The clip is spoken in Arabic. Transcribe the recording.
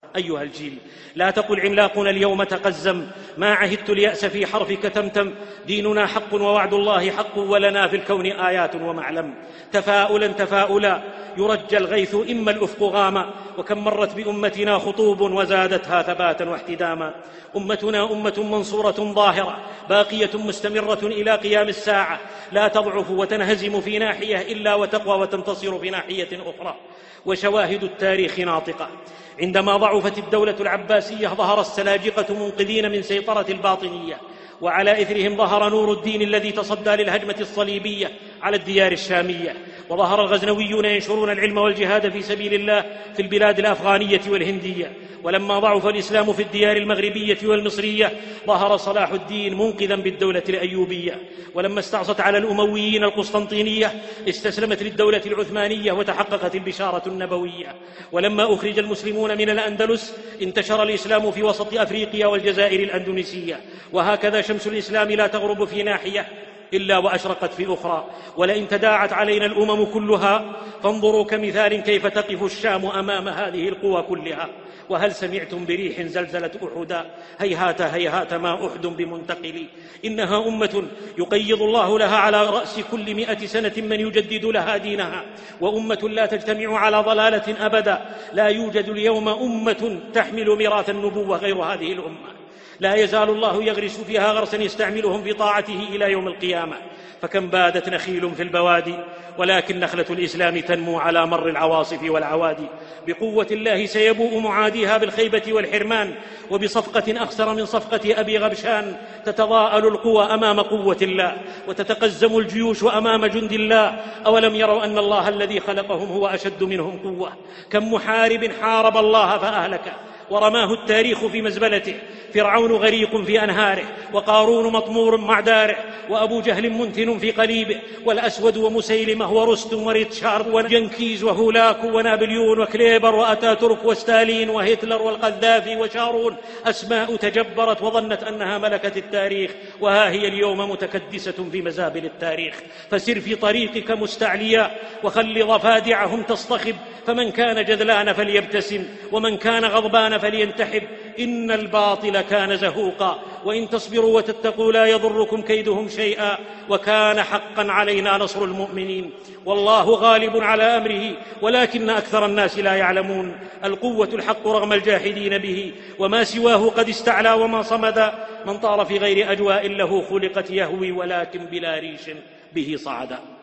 أيها الجيل، لا تقل عملاقنا اليوم تقزم، ما عهدت اليأس في حرفك تمتم، ديننا حق ووعد الله حق، ولنا في الكون آيات ومعلم. تفاؤلا تفاؤلا يرجى الغيث إما الأفق غاما، وكم مرت بأمتنا خطوب وزادتها ثباتا واحتداما. أمتنا أمة منصورة ظاهرة باقية مستمرة إلى قيام الساعة، لا تضعف وتنهزم في ناحية إلا وتقوى وتنتصر في ناحية أخرى. وشواهد التاريخ ناطقة، عندما ضعفت الدولة العباسية ظهر السلاجقة منقذين من سيطرة الباطنية، وعلى إثرهم ظهر نور الدين الذي تصدى للهجمة الصليبية على الديار الشامية، وظهر الغزنويون ينشرون العلم والجهاد في سبيل الله في البلاد الأفغانية والهندية. ولما ضعف الإسلام في الديار المغربية والمصرية ظهر صلاح الدين منقذا بالدولة الأيوبية. ولما استعصت على الأمويين القسطنطينية استسلمت للدولة العثمانية وتحققت البشارة النبوية. ولما أخرج المسلمون من الأندلس انتشر الإسلام في وسط أفريقيا والجزائر الأندونيسية. وهكذا شمس الإسلام لا تغرب في ناحية إلا وأشرقت في أخرى. ولئن تداعت علينا الأمم كلها فانظروا كمثال كيف تقف الشام أمام هذه القوى كلها. وهل سمعتم بريح زلزلت أحدا؟ هيهات هيهات ما أحد بمنتقل. إنها أمة يقيض الله لها على رأس كل 100 سنة من يجدد لها دينها، وأمة لا تجتمع على ضلالة أبدا. لا يوجد اليوم أمة تحمل ميراث النبوة غير هذه الأمة. لا يزال الله يغرس فيها غرسا يستعملهم في طاعته إلى يوم القيامة. فكم بادت نخيل في البوادي، ولكن نخلة الإسلام تنمو على مر العواصف والعوادي. بقوة الله سيبوء معاديها بالخيبة والحرمان، وبصفقة أخسر من صفقة أبي غبشان. تتضاءل القوى أمام قوة الله، وتتقزم الجيوش أمام جند الله. أولم يروا أن الله الذي خلقهم هو أشد منهم قوة؟ كم محارب حارب الله فأهلكه ورماه التاريخ في مزبلته. فرعون غريق في أنهاره، وقارون مطمور مع داره، وأبو جهل منتن في قليبه، والأسود ومسيلمة ورستم وريتشارد وجنكيز وهولاكو ونابليون وكليبر وأتاتورك وستالين وهتلر والقذافي وشارون. أسماء تجبرت وظنت أنها ملكة التاريخ، وها هي اليوم متكدسة في مزابل التاريخ. فسر في طريقك مستعليا، وخل ضفادعهم تصطخب. فمن كان جذلان فليبتسم، ومن كان غضبان فلينتحب. إن الباطل كان زهوقا، وإن تصبروا وتتقوا لا يضركم كيدهم شيئا، وكان حقا علينا نصر المؤمنين. والله غالب على أمره، ولكن أكثر الناس لا يعلمون. القوة الحق رغم الجاحدين به، وما سواه قد استعلى وما صمد. من طار في غير أجواء له خلقت يهوي، ولكن بلا ريش به صعدا.